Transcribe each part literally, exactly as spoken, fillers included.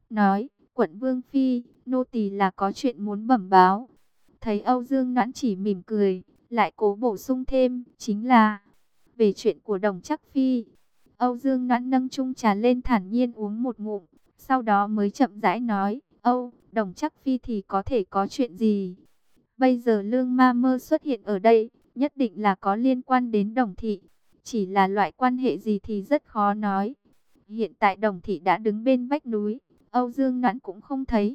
nói, quận Vương Phi, nô tỳ là có chuyện muốn bẩm báo. Thấy Âu Dương Noãn chỉ mỉm cười, lại cố bổ sung thêm, chính là về chuyện của Đồng Trắc Phi. Âu Dương Noãn nâng chung trà lên thản nhiên uống một ngụm, sau đó mới chậm rãi nói, Âu, Đồng Trắc Phi thì có thể có chuyện gì? Bây giờ Lương Ma Mơ xuất hiện ở đây, nhất định là có liên quan đến Đồng Thị. Chỉ là loại quan hệ gì thì rất khó nói. Hiện tại Đồng Thị đã đứng bên vách núi, Âu Dương Noãn cũng không thấy.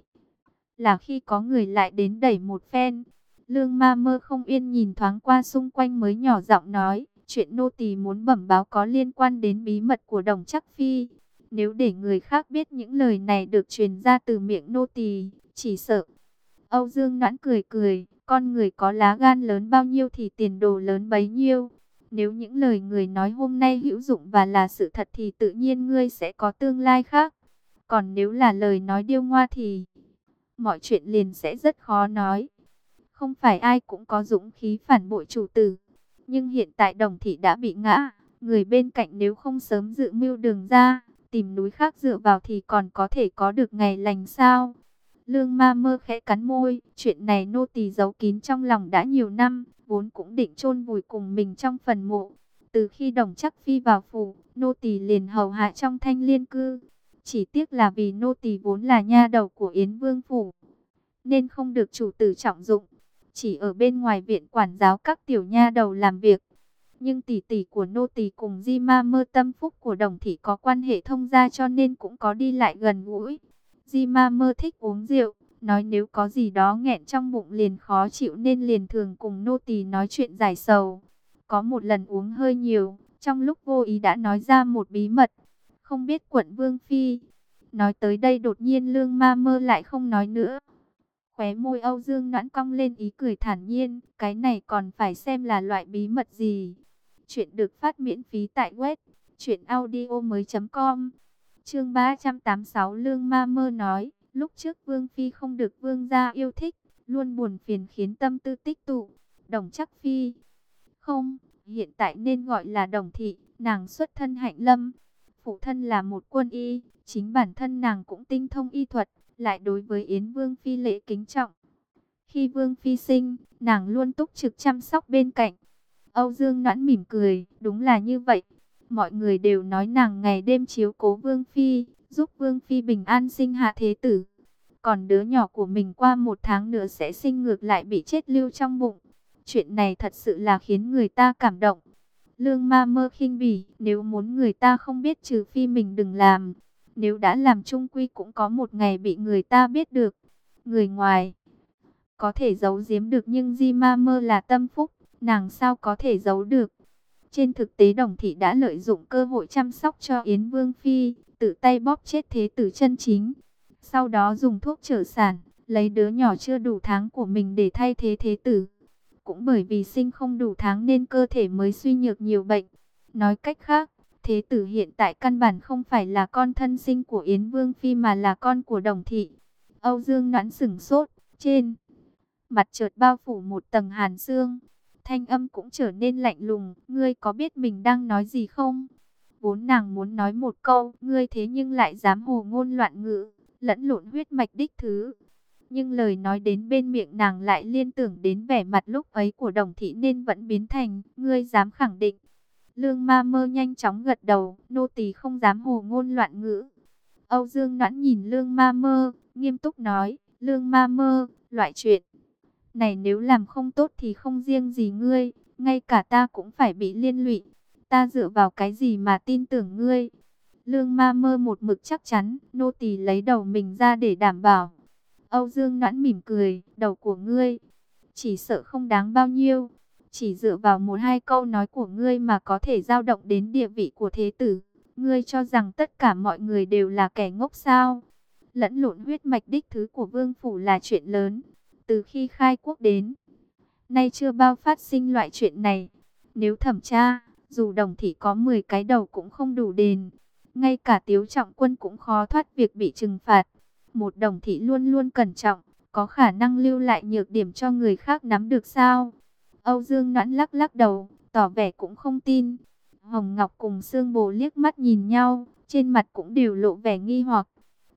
Là khi có người lại đến đẩy một phen. Lương Ma Mơ không yên nhìn thoáng qua xung quanh mới nhỏ giọng nói, chuyện nô tỳ muốn bẩm báo có liên quan đến bí mật của Đồng Trắc Phi. Nếu để người khác biết những lời này được truyền ra từ miệng nô tỳ, chỉ sợ. Âu Dương Noãn cười cười, con người có lá gan lớn bao nhiêu thì tiền đồ lớn bấy nhiêu. Nếu những lời người nói hôm nay hữu dụng và là sự thật thì tự nhiên ngươi sẽ có tương lai khác. Còn nếu là lời nói điêu ngoa thì mọi chuyện liền sẽ rất khó nói. Không phải ai cũng có dũng khí phản bội chủ tử. Nhưng hiện tại Đồng Thị đã bị ngã, người bên cạnh nếu không sớm dự mưu đường ra, tìm núi khác dựa vào thì còn có thể có được ngày lành sao? Lương Ma Mơ khẽ cắn môi, chuyện này nô tỳ giấu kín trong lòng đã nhiều năm, vốn cũng định chôn vùi cùng mình trong phần mộ. Từ khi Đồng Trắc Phi vào phủ, nô tỳ liền hầu hạ trong Thanh Liên cư. Chỉ tiếc là vì nô tỳ vốn là nha đầu của Yến Vương phủ, nên không được chủ tử trọng dụng, chỉ ở bên ngoài viện quản giáo các tiểu nha đầu làm việc. Nhưng tỷ tỷ của nô tỳ cùng Di Ma Mơ tâm phúc của Đồng Thị có quan hệ thông gia cho nên cũng có đi lại gần gũi. Di Ma Mơ thích uống rượu, nói nếu có gì đó nghẹn trong bụng liền khó chịu nên liền thường cùng nô tỳ nói chuyện giải sầu. Có một lần uống hơi nhiều, trong lúc vô ý đã nói ra một bí mật, không biết quận Vương Phi. Nói tới đây đột nhiên Lương Ma Mơ lại không nói nữa. Khóe môi Âu Dương Noãn cong lên ý cười thản nhiên, cái này còn phải xem là loại bí mật gì. Chuyện được phát miễn phí tại web truyện audio mới chấm com. Chương ba trăm tám mươi sáu Lương Ma Mơ nói, lúc trước Vương Phi không được Vương gia yêu thích, luôn buồn phiền khiến tâm tư tích tụ. Đồng Trắc Phi, không, hiện tại nên gọi là Đồng Thị, nàng xuất thân Hạnh Lâm. Phụ thân là một quân y, chính bản thân nàng cũng tinh thông y thuật, lại đối với Yến Vương Phi lễ kính trọng. Khi Vương Phi sinh, nàng luôn túc trực chăm sóc bên cạnh. Âu Dương Noãn mỉm cười, đúng là như vậy. Mọi người đều nói nàng ngày đêm chiếu cố Vương Phi, giúp Vương Phi bình an sinh hạ thế tử. Còn đứa nhỏ của mình qua một tháng nữa sẽ sinh ngược lại bị chết lưu trong bụng. Chuyện này thật sự là khiến người ta cảm động. Lương Ma Mơ khinh bỉ, nếu muốn người ta không biết trừ phi mình đừng làm. Nếu đã làm chung quy cũng có một ngày bị người ta biết được. Người ngoài có thể giấu giếm được nhưng Di Ma Mơ là tâm phúc, nàng sao có thể giấu được. Trên thực tế Đồng Thị đã lợi dụng cơ hội chăm sóc cho Yến Vương Phi, tự tay bóp chết thế tử chân chính. Sau đó dùng thuốc trở sản, lấy đứa nhỏ chưa đủ tháng của mình để thay thế thế tử. Cũng bởi vì sinh không đủ tháng nên cơ thể mới suy nhược nhiều bệnh. Nói cách khác, thế tử hiện tại căn bản không phải là con thân sinh của Yến Vương Phi mà là con của Đồng Thị. Âu Dương Noãn sửng sốt, trên mặt chợt bao phủ một tầng hàn sương. Thanh âm cũng trở nên lạnh lùng, ngươi có biết mình đang nói gì không? Vốn nàng muốn nói một câu, ngươi thế nhưng lại dám hồ ngôn loạn ngữ, lẫn lộn huyết mạch đích thứ. Nhưng lời nói đến bên miệng nàng lại liên tưởng đến vẻ mặt lúc ấy của Đồng Thị nên vẫn biến thành, ngươi dám khẳng định. Lương Ma Mơ nhanh chóng gật đầu, nô tỳ không dám hồ ngôn loạn ngữ. Âu Dương Noãn nhìn Lương Ma Mơ, nghiêm túc nói, Lương Ma Mơ, loại chuyện này nếu làm không tốt thì không riêng gì ngươi, ngay cả ta cũng phải bị liên lụy. Ta dựa vào cái gì mà tin tưởng ngươi? Lương Ma Mơ một mực chắc chắn, nô tỳ lấy đầu mình ra để đảm bảo. Âu Dương Noãn mỉm cười, đầu của ngươi chỉ sợ không đáng bao nhiêu. Chỉ dựa vào một hai câu nói của ngươi mà có thể dao động đến địa vị của thế tử. Ngươi cho rằng tất cả mọi người đều là kẻ ngốc sao? Lẫn lộn huyết mạch đích thứ của vương phủ là chuyện lớn. Từ khi khai quốc đến nay chưa bao phát sinh loại chuyện này. Nếu thẩm tra, dù Đồng Thị có mười cái đầu cũng không đủ đền. Ngay cả Tiếu Trọng Quân cũng khó thoát việc bị trừng phạt. Một Đồng Thị luôn luôn cẩn trọng, có khả năng lưu lại nhược điểm cho người khác nắm được sao? Âu Dương Noãn lắc lắc đầu, tỏ vẻ cũng không tin. Hồng Ngọc cùng Sương Bồ liếc mắt nhìn nhau, trên mặt cũng đều lộ vẻ nghi hoặc.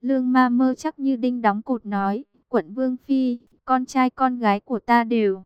Lương Ma Mơ chắc như đinh đóng cột nói, quận Vương Phi, con trai con gái của ta đều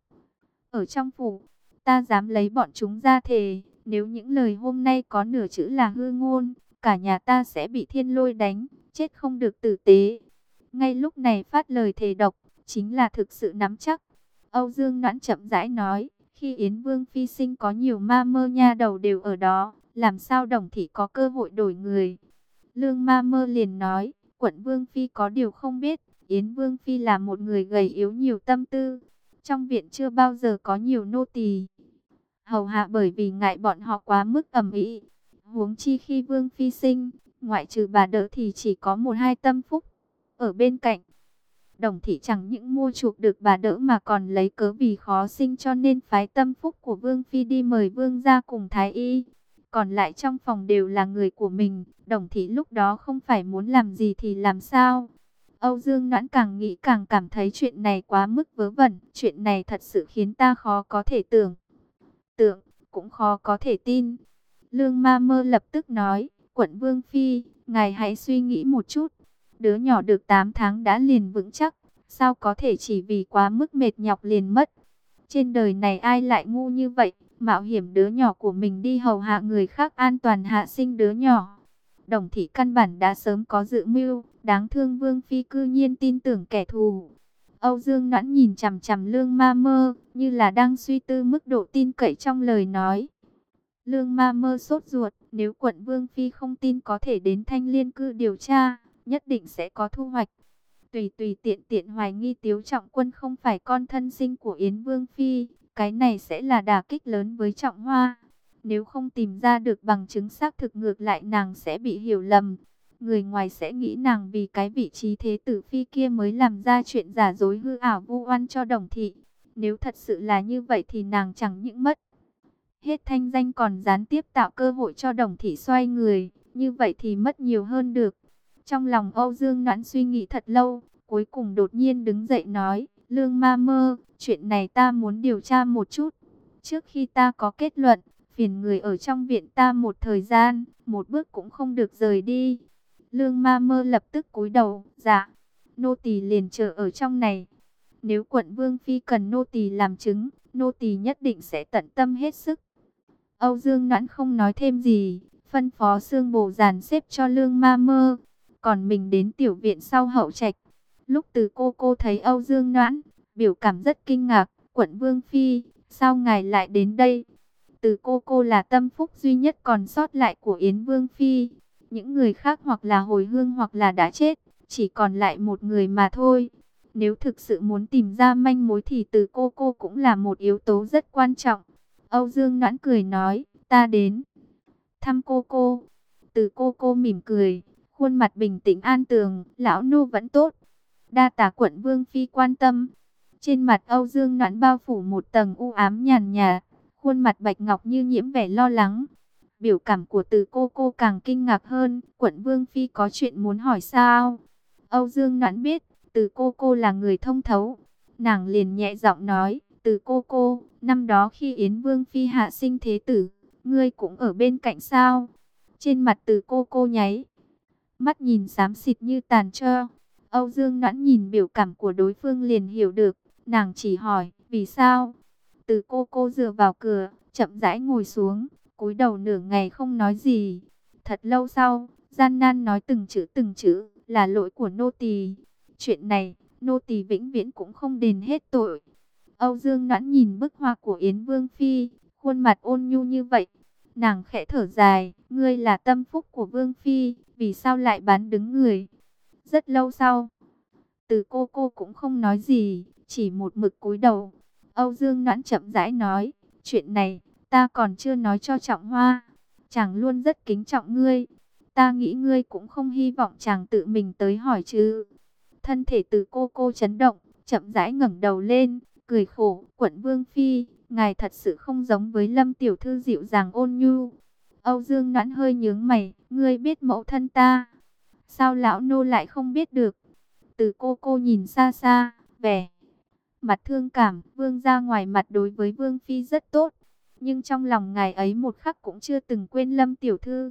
ở trong phủ, ta dám lấy bọn chúng ra thề, nếu những lời hôm nay có nửa chữ là hư ngôn, cả nhà ta sẽ bị thiên lôi đánh, chết không được tử tế. Ngay lúc này phát lời thề độc, chính là thực sự nắm chắc. Âu Dương Noãn chậm rãi nói, khi Yến Vương Phi sinh có nhiều ma mơ nha đầu đều ở đó, làm sao Đồng Thị có cơ hội đổi người. Lương Ma Mơ liền nói, quận Vương Phi có điều không biết, Yến Vương Phi là một người gầy yếu nhiều tâm tư. Trong viện chưa bao giờ có nhiều nô tỳ hầu hạ, bởi vì ngại bọn họ quá mức ầm ĩ. Huống chi khi Vương Phi sinh, ngoại trừ bà đỡ thì chỉ có một hai tâm phúc ở bên cạnh. Đồng Thị chẳng những mua chuộc được bà đỡ mà còn lấy cớ vì khó sinh cho nên phái tâm phúc của Vương Phi đi mời Vương gia cùng Thái Y. Còn lại trong phòng đều là người của mình, Đồng Thị lúc đó không phải muốn làm gì thì làm sao. Âu Dương Noãn càng nghĩ càng cảm thấy chuyện này quá mức vớ vẩn, chuyện này thật sự khiến ta khó có thể tưởng tượng, cũng khó có thể tin. Lương Ma Mơ lập tức nói, quận Vương Phi, ngài hãy suy nghĩ một chút, đứa nhỏ được tám tháng đã liền vững chắc, sao có thể chỉ vì quá mức mệt nhọc liền mất. Trên đời này ai lại ngu như vậy, mạo hiểm đứa nhỏ của mình đi hầu hạ người khác an toàn hạ sinh đứa nhỏ. Đồng Thị căn bản đã sớm có dự mưu, đáng thương Vương Phi cư nhiên tin tưởng kẻ thù. Âu Dương Noãn nhìn chằm chằm Lương Ma Mơ, như là đang suy tư mức độ tin cậy trong lời nói. Lương Ma Mơ sốt ruột, nếu quận Vương Phi không tin có thể đến Thanh Liên cư điều tra, nhất định sẽ có thu hoạch. Tùy tùy tiện tiện hoài nghi Tiếu Trọng Quân không phải con thân sinh của Yến Vương Phi, cái này sẽ là đả kích lớn với Trọng Hoa. Nếu không tìm ra được bằng chứng xác thực, ngược lại nàng sẽ bị hiểu lầm. Người ngoài sẽ nghĩ nàng vì cái vị trí thế tử phi kia mới làm ra chuyện giả dối hư ảo vu oan cho Đồng Thị. Nếu thật sự là như vậy thì nàng chẳng những mất hết thanh danh còn gián tiếp tạo cơ hội cho Đồng Thị xoay người. Như vậy thì mất nhiều hơn được. Trong lòng Âu Dương Noãn suy nghĩ thật lâu, cuối cùng đột nhiên đứng dậy nói, Lương Ma Mơ, chuyện này ta muốn điều tra một chút. Trước khi ta có kết luận, phiền người ở trong viện ta một thời gian, một bước cũng không được rời đi. Lương Ma Mơ lập tức cúi đầu, dạ, nô tỳ liền chờ ở trong này. Nếu quận Vương Phi cần nô tỳ làm chứng, nô tỳ nhất định sẽ tận tâm hết sức. Âu Dương Noãn không nói thêm gì, phân phó Sương Bồ dàn xếp cho Lương Ma Mơ. Còn mình đến tiểu viện sau hậu trạch. Lúc Từ cô cô thấy Âu Dương Noãn, biểu cảm rất kinh ngạc, quận Vương Phi, sao ngài lại đến đây? Từ cô cô là tâm phúc duy nhất còn sót lại của Yến Vương Phi. Những người khác hoặc là hồi hương hoặc là đã chết, chỉ còn lại một người mà thôi. Nếu thực sự muốn tìm ra manh mối thì Từ cô cô cũng là một yếu tố rất quan trọng. Âu Dương Noãn cười nói, ta đến thăm cô cô. Từ cô cô mỉm cười, khuôn mặt bình tĩnh an tường, lão nô vẫn tốt. Đa tả quận Vương Phi quan tâm. Trên mặt Âu Dương Noãn bao phủ một tầng u ám nhàn nhạt, khuôn mặt bạch ngọc như nhiễm vẻ lo lắng. Biểu cảm của Từ cô cô càng kinh ngạc hơn, quận Vương Phi có chuyện muốn hỏi sao? Âu Dương Noãn biết, Từ cô cô là người thông thấu. Nàng liền nhẹ giọng nói, Từ cô cô, năm đó khi Yến Vương Phi hạ sinh thế tử, ngươi cũng ở bên cạnh sao? Trên mặt Từ cô cô nháy mắt nhìn xám xịt như tàn tro. Âu Dương Noãn nhìn biểu cảm của đối phương liền hiểu được, nàng chỉ hỏi, vì sao? Từ cô cô dựa vào cửa, chậm rãi ngồi xuống, cúi đầu nửa ngày không nói gì. Thật lâu sau, gian nan nói từng chữ từng chữ, là lỗi của nô tỳ. Chuyện này, nô tỳ vĩnh viễn cũng không đền hết tội. Âu Dương Noãn nhìn bức họa của Yến Vương Phi, khuôn mặt ôn nhu như vậy. Nàng khẽ thở dài, ngươi là tâm phúc của Vương Phi, vì sao lại bán đứng người? Rất lâu sau, Từ cô cô cũng không nói gì, chỉ một mực cúi đầu. Âu Dương Noãn chậm rãi nói, chuyện này, ta còn chưa nói cho Trọng Hoa. Chàng luôn rất kính trọng ngươi. Ta nghĩ ngươi cũng không hy vọng chàng tự mình tới hỏi chứ. Thân thể Từ cô cô chấn động, chậm rãi ngẩng đầu lên, cười khổ, quận Vương Phi, ngài thật sự không giống với Lâm tiểu thư dịu dàng ôn nhu. Âu Dương Noãn hơi nhướng mày, ngươi biết mẫu thân ta, sao lão nô lại không biết được? Từ cô cô nhìn xa xa, vẻ mặt thương cảm. Vương gia ngoài mặt đối với Vương Phi rất tốt, nhưng trong lòng ngài ấy một khắc cũng chưa từng quên Lâm tiểu thư.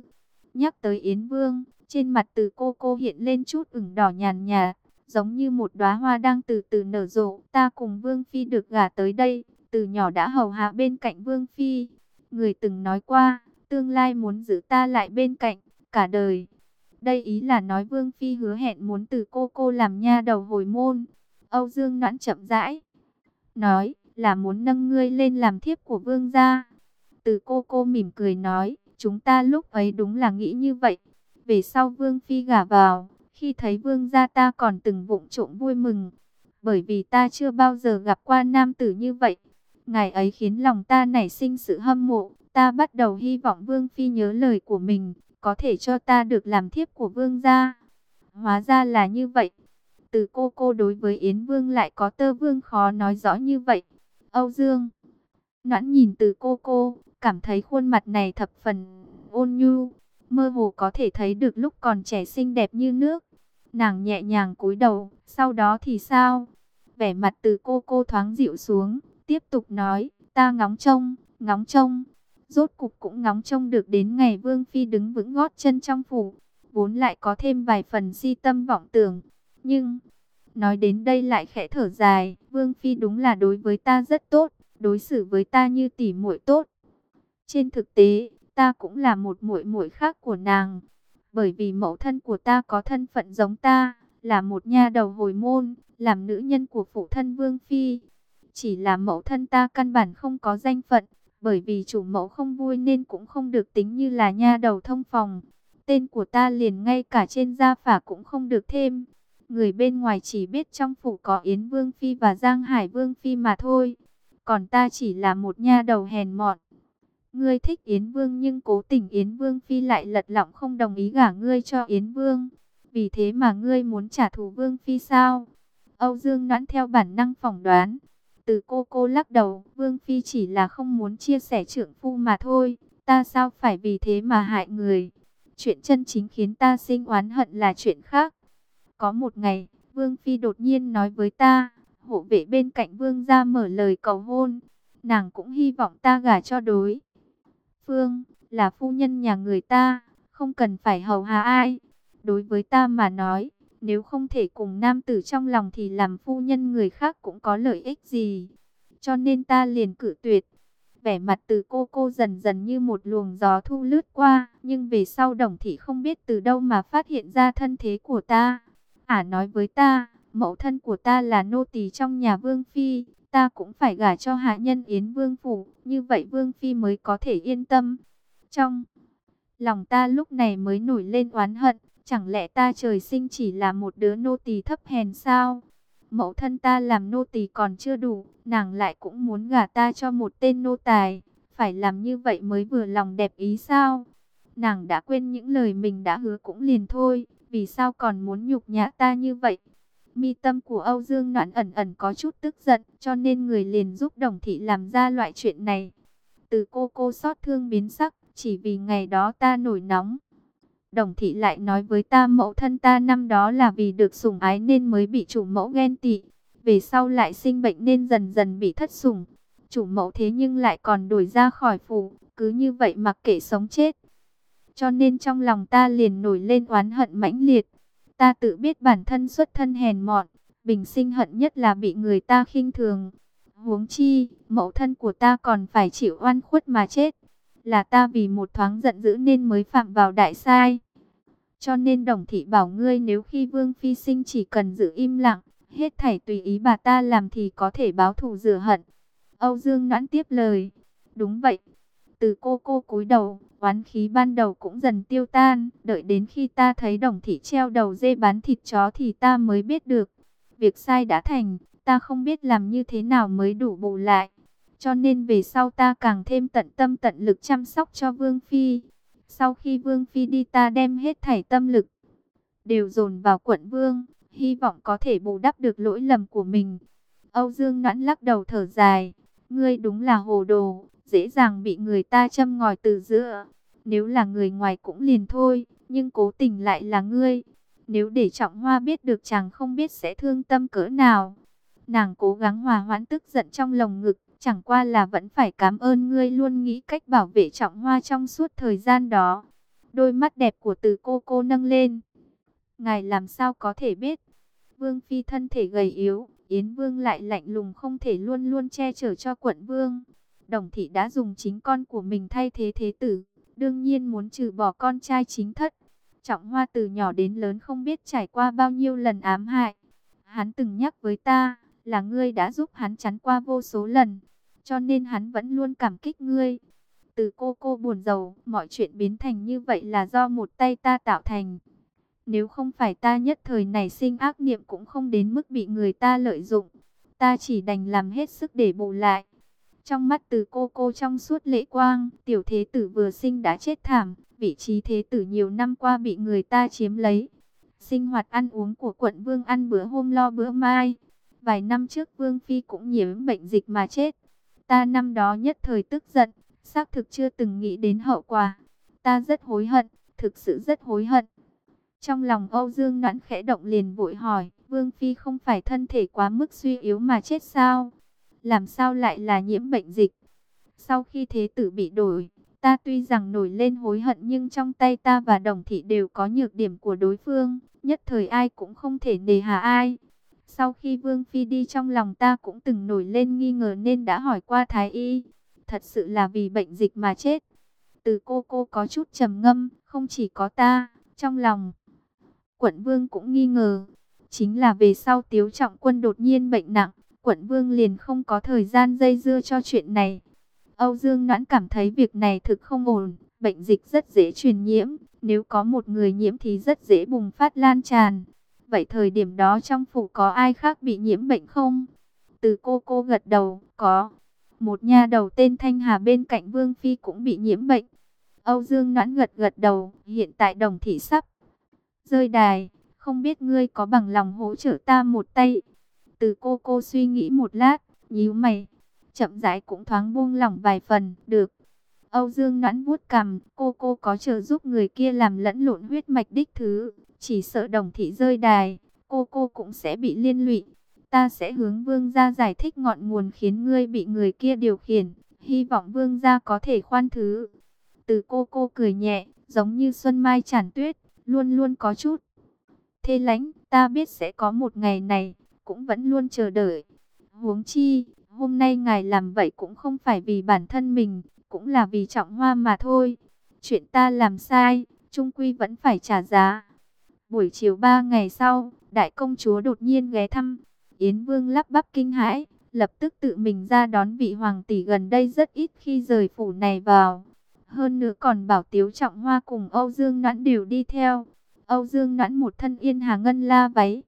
Nhắc tới Yến Vương, trên mặt Từ Cô Cô hiện lên chút ửng đỏ nhàn nhạt, giống như một đóa hoa đang từ từ nở rộ. Ta cùng Vương Phi được gả tới đây, từ nhỏ đã hầu hạ bên cạnh Vương Phi. Người từng nói qua, tương lai muốn giữ ta lại bên cạnh, cả đời. Đây ý là nói Vương Phi hứa hẹn muốn Từ Cô Cô làm nha đầu hồi môn. Âu Dương Noãn chậm rãi nói, là muốn nâng ngươi lên làm thiếp của Vương gia. Từ Cô Cô mỉm cười nói, chúng ta lúc ấy đúng là nghĩ như vậy. Về sau Vương Phi gả vào, khi thấy Vương gia ta còn từng vụng trộm vui mừng. Bởi vì ta chưa bao giờ gặp qua nam tử như vậy. Ngày ấy khiến lòng ta nảy sinh sự hâm mộ. Ta bắt đầu hy vọng Vương Phi nhớ lời của mình, có thể cho ta được làm thiếp của Vương gia. Hóa ra là như vậy. Từ Cô Cô đối với Yến Vương lại có Tơ Vương khó nói rõ như vậy. Âu Dương Noãn nhìn Từ Cô Cô, cảm thấy khuôn mặt này thập phần ôn nhu, mơ hồ có thể thấy được lúc còn trẻ xinh đẹp như nước. Nàng nhẹ nhàng cúi đầu, sau đó thì sao? Vẻ mặt Từ Cô Cô thoáng dịu xuống, tiếp tục nói, ta ngóng trông, ngóng trông. Rốt cục cũng ngóng trông được đến ngày Vương Phi đứng vững gót chân trong phủ, vốn lại có thêm vài phần si tâm vọng tưởng. Nhưng, nói đến đây lại khẽ thở dài, Vương Phi đúng là đối với ta rất tốt, đối xử với ta như tỉ muội tốt. Trên thực tế, ta cũng là một muội muội khác của nàng, bởi vì mẫu thân của ta có thân phận giống ta, là một nha đầu hồi môn, làm nữ nhân của phụ thân Vương Phi. Chỉ là mẫu thân ta căn bản không có danh phận, bởi vì chủ mẫu không vui nên cũng không được tính như là nha đầu thông phòng. Tên của ta liền ngay cả trên gia phả cũng không được thêm. Người bên ngoài chỉ biết trong phủ có Yến Vương Phi và Giang Hải Vương Phi mà thôi. Còn ta chỉ là một nha đầu hèn mọn. Ngươi thích Yến Vương nhưng cố tình Yến Vương Phi lại lật lọng không đồng ý gả ngươi cho Yến Vương. Vì thế mà ngươi muốn trả thù Vương Phi sao? Âu Dương Noãn theo bản năng phỏng đoán. Từ Cô Cô lắc đầu, Vương Phi chỉ là không muốn chia sẻ trượng phu mà thôi. Ta sao phải vì thế mà hại người? Chuyện chân chính khiến ta sinh oán hận là chuyện khác. Có một ngày, Vương Phi đột nhiên nói với ta, hộ vệ bên cạnh Vương gia mở lời cầu hôn. Nàng cũng hy vọng ta gả cho đối phương, là phu nhân nhà người ta, không cần phải hầu hạ ai. Đối với ta mà nói, nếu không thể cùng nam tử trong lòng thì làm phu nhân người khác cũng có lợi ích gì. Cho nên ta liền cự tuyệt. Vẻ mặt Từ Cô Cô dần dần như một luồng gió thu lướt qua, nhưng về sau Đồng Thị không biết từ đâu mà phát hiện ra thân thế của ta. Ả nói với ta, mẫu thân của ta là nô tỳ trong nhà Vương Phi, ta cũng phải gả cho hạ nhân Yến Vương phủ, như vậy Vương Phi mới có thể yên tâm. Trong lòng ta lúc này mới nổi lên oán hận, chẳng lẽ ta trời sinh chỉ là một đứa nô tỳ thấp hèn sao? Mẫu thân ta làm nô tỳ còn chưa đủ, nàng lại cũng muốn gả ta cho một tên nô tài, phải làm như vậy mới vừa lòng đẹp ý sao? Nàng đã quên những lời mình đã hứa cũng liền thôi, vì sao còn muốn nhục nhã ta như vậy? Mi tâm của Âu Dương Noãn ẩn ẩn có chút tức giận, cho nên người liền giúp Đồng Thị làm ra loại chuyện này. Từ Cô Cô xót thương biến sắc, chỉ vì ngày đó ta nổi nóng. Đồng Thị lại nói với ta mẫu thân ta năm đó là vì được sủng ái nên mới bị chủ mẫu ghen tị. Về sau lại sinh bệnh nên dần dần bị thất sủng. Chủ mẫu thế nhưng lại còn đuổi ra khỏi phủ, cứ như vậy mặc kệ sống chết. Cho nên trong lòng ta liền nổi lên oán hận mãnh liệt. Ta tự biết bản thân xuất thân hèn mọn, bình sinh hận nhất là bị người ta khinh thường. Huống chi, mẫu thân của ta còn phải chịu oan khuất mà chết. Là ta vì một thoáng giận dữ nên mới phạm vào đại sai. Cho nên Đồng Thị bảo ngươi nếu khi Vương Phi sinh chỉ cần giữ im lặng, hết thảy tùy ý bà ta làm thì có thể báo thù rửa hận. Âu Dương Noãn tiếp lời, đúng vậy. Từ Cô Cô cúi đầu, oán khí ban đầu cũng dần tiêu tan. Đợi đến khi ta thấy Đồng Thị treo đầu dê bán thịt chó thì ta mới biết được. Việc sai đã thành, ta không biết làm như thế nào mới đủ bù lại. Cho nên về sau ta càng thêm tận tâm tận lực chăm sóc cho Vương Phi. Sau khi Vương Phi đi ta đem hết thảy tâm lực đều dồn vào quận Vương, hy vọng có thể bù đắp được lỗi lầm của mình. Âu Dương Noãn lắc đầu thở dài, ngươi đúng là hồ đồ, dễ dàng bị người ta châm ngòi từ giữa. Nếu là người ngoài cũng liền thôi, nhưng cố tình lại là ngươi. Nếu để Trọng Hoa biết được chàng không biết sẽ thương tâm cỡ nào. Nàng cố gắng hòa hoãn tức giận trong lồng ngực, chẳng qua là vẫn phải cảm ơn ngươi luôn nghĩ cách bảo vệ Trọng Hoa trong suốt thời gian đó. Đôi mắt đẹp của Từ Cô Cô nâng lên. Ngài làm sao có thể biết? Vương Phi thân thể gầy yếu, Yến Vương lại lạnh lùng không thể luôn luôn che chở cho quận vương. Đồng thị đã dùng chính con của mình thay thế thế tử, đương nhiên muốn trừ bỏ con trai chính thất. Trọng Hoa từ nhỏ đến lớn không biết trải qua bao nhiêu lần ám hại. Hắn từng nhắc với ta, là ngươi đã giúp hắn chắn qua vô số lần, cho nên hắn vẫn luôn cảm kích ngươi. Từ Cô Cô buồn rầu, mọi chuyện biến thành như vậy là do một tay ta tạo thành. Nếu không phải ta nhất thời nảy sinh ác niệm cũng không đến mức bị người ta lợi dụng. Ta chỉ đành làm hết sức để bù lại. Trong mắt Từ Cô Cô trong suốt lệ quang, tiểu thế tử vừa sinh đã chết thảm, vị trí thế tử nhiều năm qua bị người ta chiếm lấy. Sinh hoạt ăn uống của quận vương ăn bữa hôm lo bữa mai. Vài năm trước Vương Phi cũng nhiễm bệnh dịch mà chết. Ta năm đó nhất thời tức giận, xác thực chưa từng nghĩ đến hậu quả. Ta rất hối hận, thực sự rất hối hận. Trong lòng Âu Dương Noãn khẽ động liền vội hỏi, Vương Phi không phải thân thể quá mức suy yếu mà chết sao? Làm sao lại là nhiễm bệnh dịch? Sau khi thế tử bị đổi, ta tuy rằng nổi lên hối hận nhưng trong tay ta và Đồng Thị đều có nhược điểm của đối phương, nhất thời ai cũng không thể nề hà ai. Sau khi Vương Phi đi trong lòng ta cũng từng nổi lên nghi ngờ nên đã hỏi qua Thái Y. Thật sự là vì bệnh dịch mà chết. Từ Cô Cô có chút trầm ngâm, không chỉ có ta, trong lòng Quận Vương cũng nghi ngờ. Chính là về sau Tiếu Trọng Quân đột nhiên bệnh nặng, Quận Vương liền không có thời gian dây dưa cho chuyện này. Âu Dương Noãn cảm thấy việc này thực không ổn, bệnh dịch rất dễ truyền nhiễm, nếu có một người nhiễm thì rất dễ bùng phát lan tràn. Vậy thời điểm đó trong phủ có ai khác bị nhiễm bệnh không? Từ Cô Cô gật đầu, có. Một nha đầu tên Thanh Hà bên cạnh Vương Phi cũng bị nhiễm bệnh. Âu Dương Noãn gật gật đầu, hiện tại Đồng Thị sắp rơi đài, không biết ngươi có bằng lòng hỗ trợ ta một tay. Từ Cô Cô suy nghĩ một lát, nhíu mày, chậm rãi cũng thoáng buông lỏng vài phần, được. Âu Dương Noãn vuốt cằm, cô cô có trợ giúp người kia làm lẫn lộn huyết mạch đích thứ, chỉ sợ Đồng Thị rơi đài, cô cô cũng sẽ bị liên lụy. Ta sẽ hướng vương gia giải thích ngọn nguồn khiến ngươi bị người kia điều khiển, hy vọng vương gia có thể khoan thứ. Từ Cô Cô cười nhẹ, giống như xuân mai tràn tuyết, luôn luôn có chút thê lánh. Ta biết sẽ có một ngày này, cũng vẫn luôn chờ đợi. Huống chi, hôm nay ngài làm vậy cũng không phải vì bản thân mình, cũng là vì Trọng Hoa mà thôi. Chuyện ta làm sai, chung quy vẫn phải trả giá. Buổi chiều ba ngày sau, đại công chúa đột nhiên ghé thăm. Yến Vương lắp bắp kinh hãi, lập tức tự mình ra đón vị hoàng tỷ gần đây rất ít khi rời phủ này vào. Hơn nữa còn bảo Tiếu Trọng Hoa cùng Âu Dương Noãn đều đi theo. Âu Dương Noãn một thân yên hà ngân la váy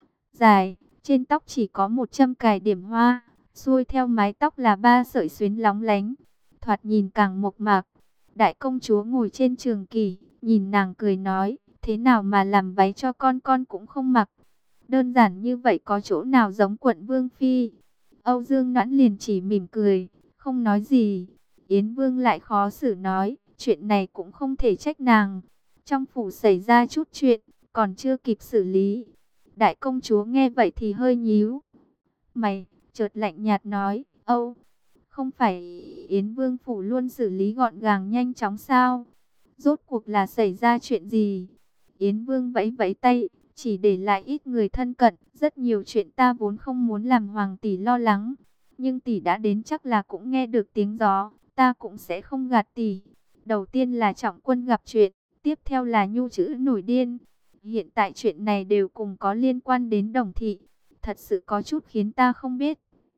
dài, trên tóc chỉ có một châm cài điểm hoa, xuôi theo mái tóc là ba sợi xuyến lóng lánh, thoạt nhìn càng mộc mạc. Đại công chúa ngồi trên trường kỷ, nhìn nàng cười nói, thế nào mà làm váy cho con con cũng không mặc. Đơn giản như vậy có chỗ nào giống quận Vương Phi? Âu Dương Noãn liền chỉ mỉm cười, không nói gì. Yến Vương lại khó xử nói, chuyện này cũng không thể trách nàng. Trong phủ xảy ra chút chuyện, còn chưa kịp xử lý. Đại công chúa nghe vậy thì hơi nhíu mày, chợt lạnh nhạt nói, Âu, không phải Yến Vương phủ luôn xử lý gọn gàng nhanh chóng sao? Rốt cuộc là xảy ra chuyện gì? Yến Vương vẫy vẫy tay, chỉ để lại ít người thân cận, rất nhiều chuyện ta vốn không muốn làm hoàng tỷ lo lắng. Nhưng tỷ đã đến chắc là cũng nghe được tiếng gió, ta cũng sẽ không gạt tỷ. Đầu tiên là Trọng Quân gặp chuyện, tiếp theo là Nhu Chữ nổi điên. Hiện tại chuyện này đều cùng có liên quan đến Đồng Thị. Thật sự có chút khiến ta không biết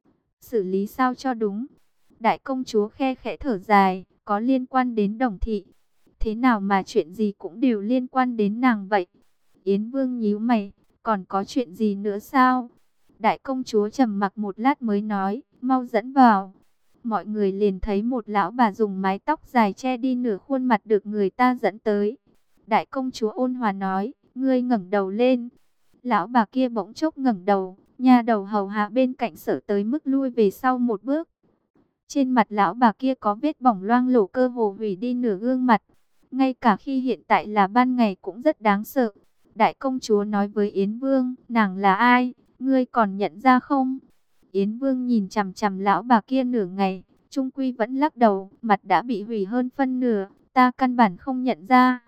xử lý sao cho đúng. Đại công chúa khe khẽ thở dài, có liên quan đến Đồng Thị. Thế nào mà chuyện gì cũng đều liên quan đến nàng vậy? Yến Vương nhíu mày, còn có chuyện gì nữa sao? Đại công chúa trầm mặc một lát mới nói, mau dẫn vào. Mọi người liền thấy một lão bà dùng mái tóc dài che đi nửa khuôn mặt được người ta dẫn tới. Đại công chúa ôn hòa nói, ngươi ngẩng đầu lên. Lão bà kia bỗng chốc ngẩng đầu, nha đầu hầu hạ bên cạnh sợ tới mức lui về sau một bước. Trên mặt lão bà kia có vết bỏng loang lổ cơ hồ hủy đi nửa gương mặt. Ngay cả khi hiện tại là ban ngày cũng rất đáng sợ. Đại công chúa nói với Yến Vương, nàng là ai, ngươi còn nhận ra không? Yến Vương nhìn chằm chằm lão bà kia nửa ngày, trung quy vẫn lắc đầu, mặt đã bị hủy hơn phân nửa, ta căn bản không nhận ra.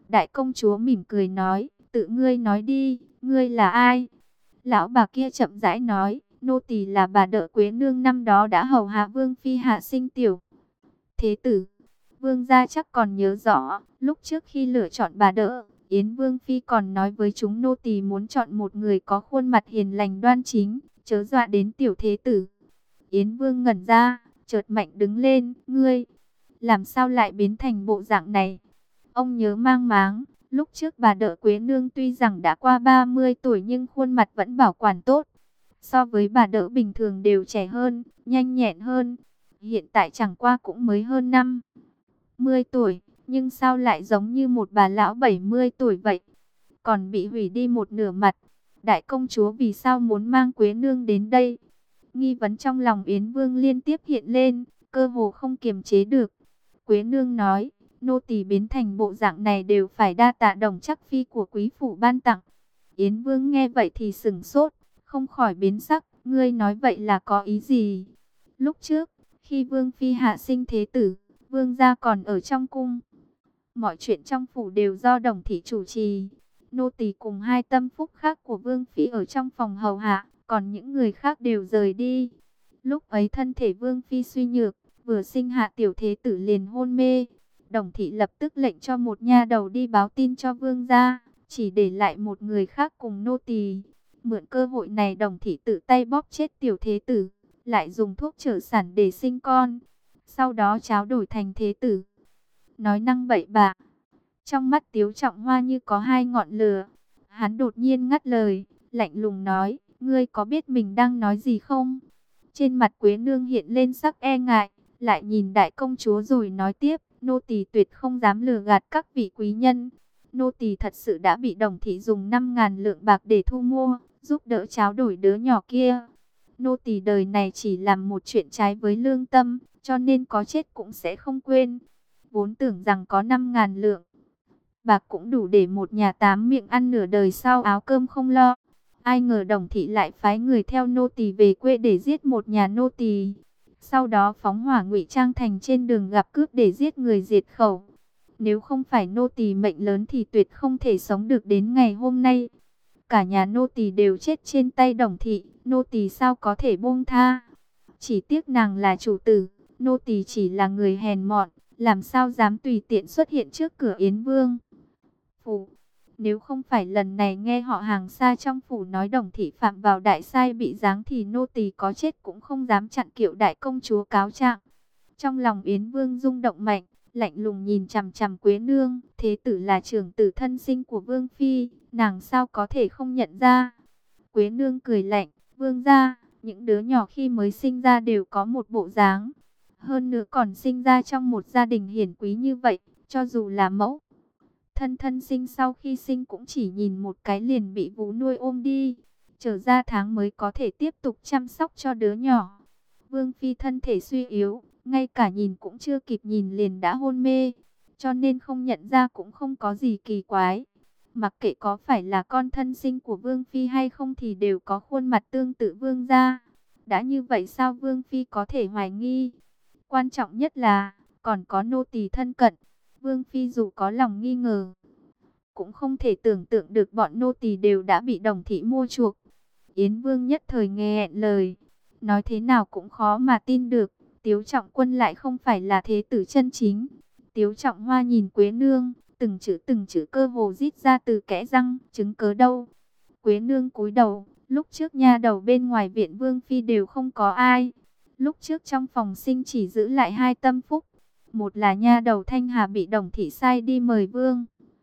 Đại công chúa mỉm cười nói, tự ngươi nói đi, ngươi là ai? Lão bà kia chậm rãi nói, nô tỳ là bà Đỡ Quế Nương năm đó đã hầu hạ Vương Phi hạ sinh tiểu thế tử. Vương gia chắc còn nhớ rõ, lúc trước khi lựa chọn bà Đỡ, Yến Vương Phi còn nói với chúng nô tỳ muốn chọn một người có khuôn mặt hiền lành đoan chính, chớ dọa đến tiểu thế tử. Yến Vương ngẩn ra, chợt mạnh đứng lên, ngươi, làm sao lại biến thành bộ dạng này? Ông nhớ mang máng, lúc trước bà Đỡ Quế Nương tuy rằng đã qua ba mươi tuổi nhưng khuôn mặt vẫn bảo quản tốt. So với bà Đỡ bình thường đều trẻ hơn, nhanh nhẹn hơn. Hiện tại chẳng qua cũng mới hơn năm mươi tuổi, nhưng sao lại giống như một bà lão bảy mươi tuổi vậy? Còn bị hủy đi một nửa mặt. Đại công chúa vì sao muốn mang Quế Nương đến đây? Nghi vấn trong lòng Yến Vương liên tiếp hiện lên, cơ hồ không kiềm chế được. Quế Nương nói, nô tỳ biến thành bộ dạng này đều phải đa tạ Đồng Trắc Phi của quý phủ ban tặng. Yến Vương nghe vậy thì sững sốt, không khỏi biến sắc, ngươi nói vậy là có ý gì? Lúc trước, khi Vương Phi hạ sinh thế tử, Vương gia còn ở trong cung. Mọi chuyện trong phủ đều do Đồng thị chủ trì. Nô tỳ cùng hai tâm phúc khác của Vương Phi ở trong phòng hầu hạ, còn những người khác đều rời đi. Lúc ấy thân thể Vương Phi suy nhược, vừa sinh hạ tiểu thế tử liền hôn mê. Đồng thị lập tức lệnh cho một nha đầu đi báo tin cho Vương gia, chỉ để lại một người khác cùng nô tỳ. Mượn cơ hội này Đồng thị tự tay bóp chết tiểu thế tử, lại dùng thuốc trở sản để sinh con. Sau đó tráo đổi thành thế tử. Nói năng bậy bạ. Trong mắt Tiếu Trọng Hoa như có hai ngọn lửa. Hắn đột nhiên ngắt lời, lạnh lùng nói, ngươi có biết mình đang nói gì không? Trên mặt Quế Nương hiện lên sắc e ngại, lại nhìn đại công chúa rồi nói tiếp, nô tỳ tuyệt không dám lừa gạt các vị quý nhân. Nô tỳ thật sự đã bị Đồng thị dùng năm ngàn lượng bạc để thu mua, giúp đỡ tráo đổi đứa nhỏ kia. Nô tỳ đời này chỉ làm một chuyện trái với lương tâm, cho nên có chết cũng sẽ không quên. Vốn tưởng rằng có năm ngàn lượng bạc cũng đủ để một nhà tám miệng ăn nửa đời sau áo cơm không lo. Ai ngờ Đồng thị lại phái người theo nô tỳ về quê để giết một nhà nô tỳ. Sau đó phóng hỏa ngụy trang thành trên đường gặp cướp để giết người diệt khẩu. Nếu không phải nô tỳ mệnh lớn thì tuyệt không thể sống được đến ngày hôm nay. Cả nhà nô tỳ đều chết trên tay Đồng thị, nô tỳ sao có thể buông tha? Chỉ tiếc nàng là chủ tử, nô tỳ chỉ là người hèn mọn, làm sao dám tùy tiện xuất hiện trước cửa Yến Vương phủ. Nếu không phải lần này nghe họ hàng xa trong phủ nói Đồng thị phạm vào đại sai bị giáng thì nô tỳ có chết cũng không dám chặn kiệu đại công chúa cáo trạng. Trong lòng Yến Vương rung động mạnh, lạnh lùng nhìn chằm chằm Quế Nương, thế tử là trưởng tử thân sinh của Vương Phi, nàng sao có thể không nhận ra. Quế Nương cười lạnh, Vương gia, những đứa nhỏ khi mới sinh ra đều có một bộ dáng. Hơn nữa còn sinh ra trong một gia đình hiển quý như vậy, cho dù là mẫu thân thân sinh sau khi sinh cũng chỉ nhìn một cái liền bị vú nuôi ôm đi. Trở ra tháng mới có thể tiếp tục chăm sóc cho đứa nhỏ. Vương Phi thân thể suy yếu, ngay cả nhìn cũng chưa kịp nhìn liền đã hôn mê. Cho nên không nhận ra cũng không có gì kỳ quái. Mặc kệ có phải là con thân sinh của Vương Phi hay không thì đều có khuôn mặt tương tự Vương gia. Đã như vậy sao Vương Phi có thể hoài nghi? Quan trọng nhất là, còn có nô tỳ thân cận. Vương Phi dù có lòng nghi ngờ, cũng không thể tưởng tượng được bọn nô tỳ đều đã bị Đồng thị mua chuộc. Yến Vương nhất thời nghe lời, nói thế nào cũng khó mà tin được, Tiếu Trọng Quân lại không phải là thế tử chân chính. Tiếu Trọng Hoa nhìn Quế Nương, từng chữ từng chữ cơ hồ rít ra từ kẽ răng, chứng cớ đâu. Quế Nương cúi đầu, lúc trước nha đầu bên ngoài viện Vương Phi đều không có ai. Lúc trước trong phòng sinh chỉ giữ lại hai tâm phúc. Một là nha đầu Thanh Hà bị Đồng thị sai đi mời Vương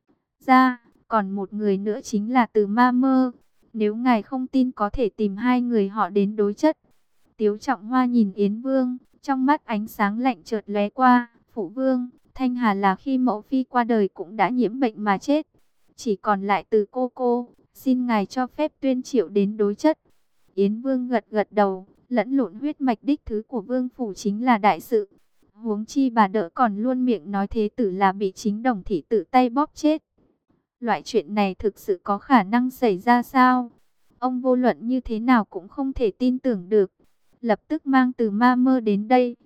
ra, còn một người nữa chính là Từ Ma Mơ. Nếu ngài không tin có thể tìm hai người họ đến đối chất. Tiếu Trọng Hoa nhìn Yến Vương, trong mắt ánh sáng lạnh chợt lóe qua. Phụ Vương, Thanh Hà là khi mẫu phi qua đời cũng đã nhiễm bệnh mà chết. Chỉ còn lại Từ cô cô, xin ngài cho phép tuyên triệu đến đối chất. Yến Vương gật gật đầu, lẫn lộn huyết mạch đích thứ của Vương phủ chính là đại sự. Huống chi bà Đỡ còn luôn miệng nói thế tử là bị chính Đồng thị tự tay bóp chết. Loại chuyện này thực sự có khả năng xảy ra sao? Ông vô luận như thế nào cũng không thể tin tưởng được. Lập tức mang Từ Ma Mơ đến đây.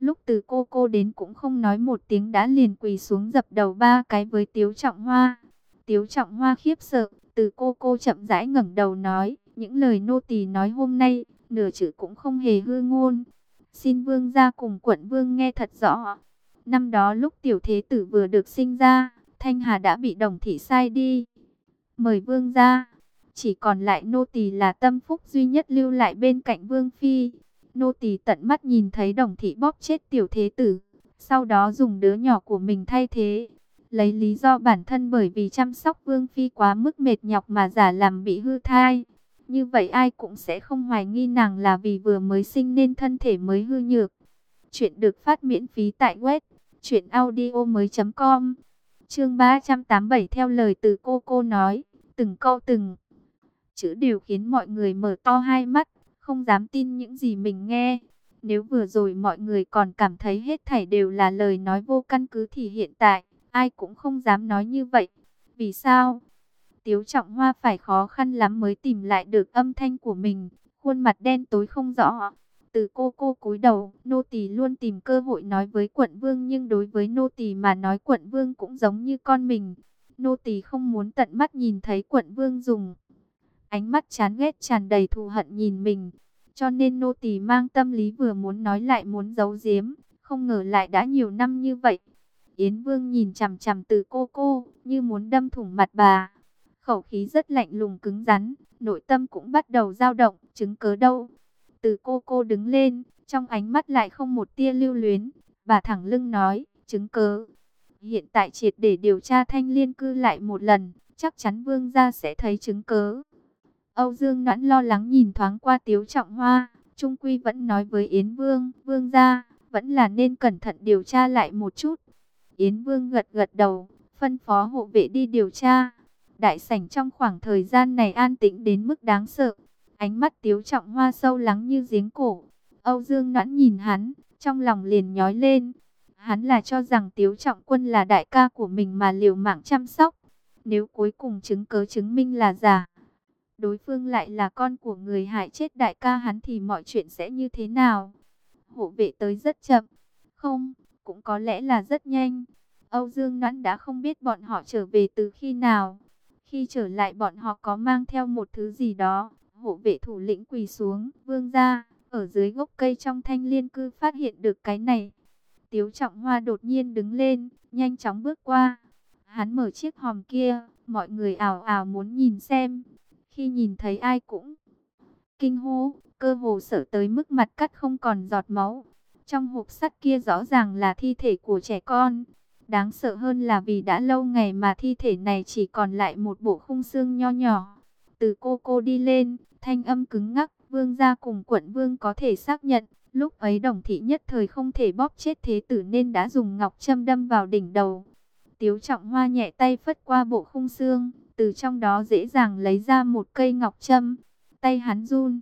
Lúc từ cô cô đến cũng không nói một tiếng đã liền quỳ xuống dập đầu ba cái với Tiếu Trọng Hoa. Tiếu Trọng Hoa khiếp sợ, từ cô cô chậm rãi ngẩng đầu nói, những lời nô tỳ nói hôm nay, nửa chữ cũng không hề hư ngôn. Xin vương gia cùng quận vương nghe thật rõ. Năm đó lúc tiểu thế tử vừa được sinh ra, Thanh Hà đã bị Đồng thị sai đi. Mời vương gia, chỉ còn lại nô tỳ là tâm phúc duy nhất lưu lại bên cạnh vương phi. Nô tỳ tận mắt nhìn thấy Đồng thị bóp chết tiểu thế tử, sau đó dùng đứa nhỏ của mình thay thế. Lấy lý do bản thân bởi vì chăm sóc vương phi quá mức mệt nhọc mà giả làm bị hư thai. Như vậy ai cũng sẽ không hoài nghi nàng là vì vừa mới sinh nên thân thể mới hư nhược. Chuyện được phát miễn phí tại web truyện audio mới chấm com. Chương ba trăm tám mươi bảy theo lời từ cô cô nói, từng câu từng chữ đều khiến mọi người mở to hai mắt, không dám tin những gì mình nghe. Nếu vừa rồi mọi người còn cảm thấy hết thảy đều là lời nói vô căn cứ thì hiện tại, ai cũng không dám nói như vậy. Vì sao? Tiếu Trọng Hoa phải khó khăn lắm mới tìm lại được âm thanh của mình, khuôn mặt đen tối không rõ. Từ cô cô cúi đầu, nô tỳ luôn tìm cơ hội nói với quận vương, nhưng đối với nô tỳ mà nói quận vương cũng giống như con mình. Nô tỳ không muốn tận mắt nhìn thấy quận vương dùng ánh mắt chán ghét tràn đầy thù hận nhìn mình. Cho nên nô tỳ mang tâm lý vừa muốn nói lại muốn giấu giếm, không ngờ lại đã nhiều năm như vậy. Yến Vương nhìn chằm chằm từ cô cô, như muốn đâm thủng mặt bà. Khẩu khí rất lạnh lùng cứng rắn, nội tâm cũng bắt đầu dao động, chứng cớ đâu. Từ cô cô đứng lên, trong ánh mắt lại không một tia lưu luyến. Bà thẳng lưng nói, chứng cớ. Hiện tại triệt để điều tra Thanh Liên cư lại một lần, chắc chắn vương gia sẽ thấy chứng cớ. Âu Dương Noãn lo lắng nhìn thoáng qua Tiếu Trọng Hoa, trung quy vẫn nói với Yến Vương, vương gia, vẫn là nên cẩn thận điều tra lại một chút. Yến Vương gật gật đầu, phân phó hộ vệ đi điều tra. Đại sảnh trong khoảng thời gian này an tĩnh đến mức đáng sợ. Ánh mắt Tiếu Trọng Hoa sâu lắng như giếng cổ. Âu Dương Noãn nhìn hắn, trong lòng liền nhói lên. Hắn là cho rằng Tiếu Trọng Quân là đại ca của mình mà liều mạng chăm sóc. Nếu cuối cùng chứng cớ chứng minh là giả, đối phương lại là con của người hại chết đại ca hắn thì mọi chuyện sẽ như thế nào? Hộ vệ tới rất chậm. Không, cũng có lẽ là rất nhanh. Âu Dương Noãn đã không biết bọn họ trở về từ khi nào. Khi trở lại bọn họ có mang theo một thứ gì đó. Hộ vệ thủ lĩnh quỳ xuống, vương gia, ở dưới gốc cây trong Thanh Liên cư phát hiện được cái này. Tiếu Trọng Hoa đột nhiên đứng lên, nhanh chóng bước qua. Hắn mở chiếc hòm kia, mọi người ào ào muốn nhìn xem. Khi nhìn thấy ai cũng kinh hô, cơ hồ sợ tới mức mặt cắt không còn giọt máu. Trong hộp sắt kia rõ ràng là thi thể của trẻ con. Đáng sợ hơn là vì đã lâu ngày mà thi thể này chỉ còn lại một bộ khung xương nho nhỏ. Từ cô cô đi lên, thanh âm cứng ngắc, vương gia cùng quận vương có thể xác nhận. Lúc ấy Đồng thị nhất thời không thể bóp chết thế tử nên đã dùng ngọc châm đâm vào đỉnh đầu. Tiếu Trọng Hoa nhẹ tay phất qua bộ khung xương, từ trong đó dễ dàng lấy ra một cây ngọc châm. Tay hắn run,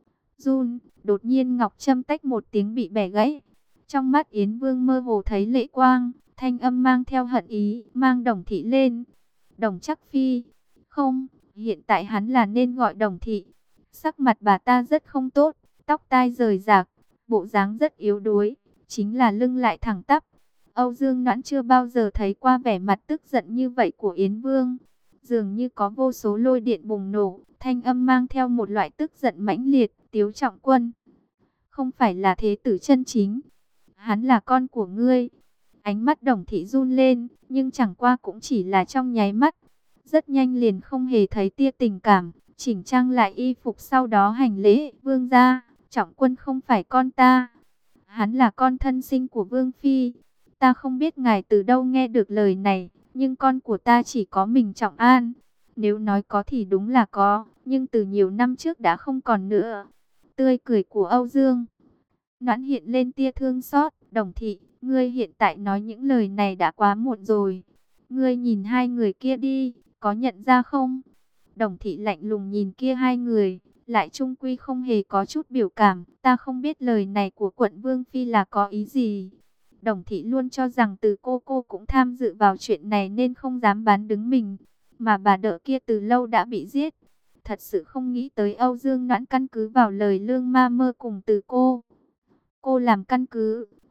run, đột nhiên ngọc châm tách một tiếng bị bẻ gãy. Trong mắt Yến Vương mơ hồ thấy lệ quang, thanh âm mang theo hận ý, mang Đồng thị lên. Đồng Chắc Phi, không, hiện tại hắn là nên gọi Đồng thị. Sắc mặt bà ta rất không tốt, tóc tai rời rạc, bộ dáng rất yếu đuối, chính là lưng lại thẳng tắp. Âu Dương Noãn chưa bao giờ thấy qua vẻ mặt tức giận như vậy của Yến Vương. Dường như có vô số lôi điện bùng nổ, thanh âm mang theo một loại tức giận mãnh liệt. Tiếu Trọng Quân không phải là thế tử chân chính, hắn là con của ngươi. Ánh mắt Đồng thị run lên, nhưng chẳng qua cũng chỉ là trong nháy mắt. Rất nhanh liền không hề thấy tia tình cảm, chỉnh trang lại y phục sau đó hành lễ. Vương gia, Trọng Quân không phải con ta, hắn là con thân sinh của Vương Phi. Ta không biết ngài từ đâu nghe được lời này, nhưng con của ta chỉ có mình Trọng An. Nếu nói có thì đúng là có, nhưng từ nhiều năm trước đã không còn nữa. Tươi cười của Âu Dương Noãn hiện lên tia thương xót. Đồng thị, ngươi hiện tại nói những lời này đã quá muộn rồi. Ngươi nhìn hai người kia đi, có nhận ra không? Đồng thị lạnh lùng nhìn kia hai người, lại trung quy không hề có chút biểu cảm. Ta không biết lời này của quận Vương Phi là có ý gì. Đồng thị luôn cho rằng từ cô cô cũng tham dự vào chuyện này nên không dám bán đứng mình. Mà bà đỡ kia từ lâu đã bị giết. Thật sự không nghĩ tới Âu Dương Noãn căn cứ vào lời lương ma mơ cùng từ cô. Cô làm căn cứ,